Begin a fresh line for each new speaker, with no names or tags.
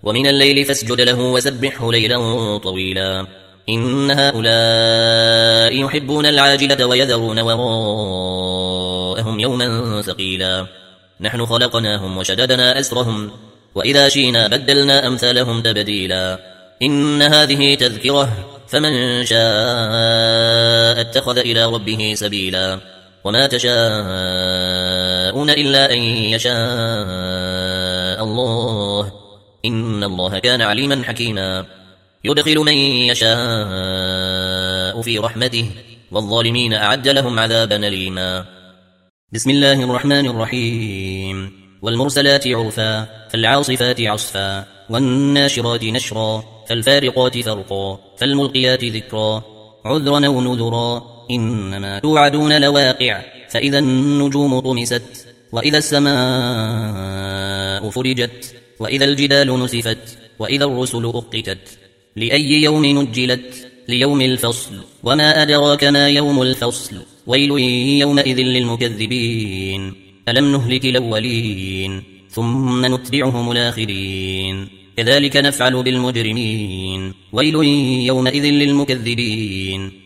ومن الليل فاسجد له وسبحه ليلا طويلا إن هؤلاء يحبون العاجلة ويذرون وراءهم يوما ثقيلا نحن خلقناهم وشددنا أسرهم وإذا شئنا بدلنا أمثالهم تبديلا إن هذه تذكرة فمن شاء اتخذ إلى ربه سبيلا وما تشاءون إلا أن يشاء الله إن الله كان عليما حكيما يدخل من يشاء في رحمته والظالمين أعد لهم عذابا أليما بسم الله الرحمن الرحيم والمرسلات عرفا فالعاصفات عصفا والناشرات نشرا فالفارقات فرقا فالملقيات ذكرا عذرا أو نذرا إنما توعدون لواقع فإذا النجوم طمست وإذا السماء فرجت وإذا الجبال نسفت وإذا الرسل أقتت لأي يوم نجلت ليوم الفصل وما أدراك ما يوم الفصل ويل يومئذ للمكذبين ألم نهلك الأولين ثم نتبعهم الآخرين كذلك نفعل بالمجرمين ويل يومئذ للمكذبين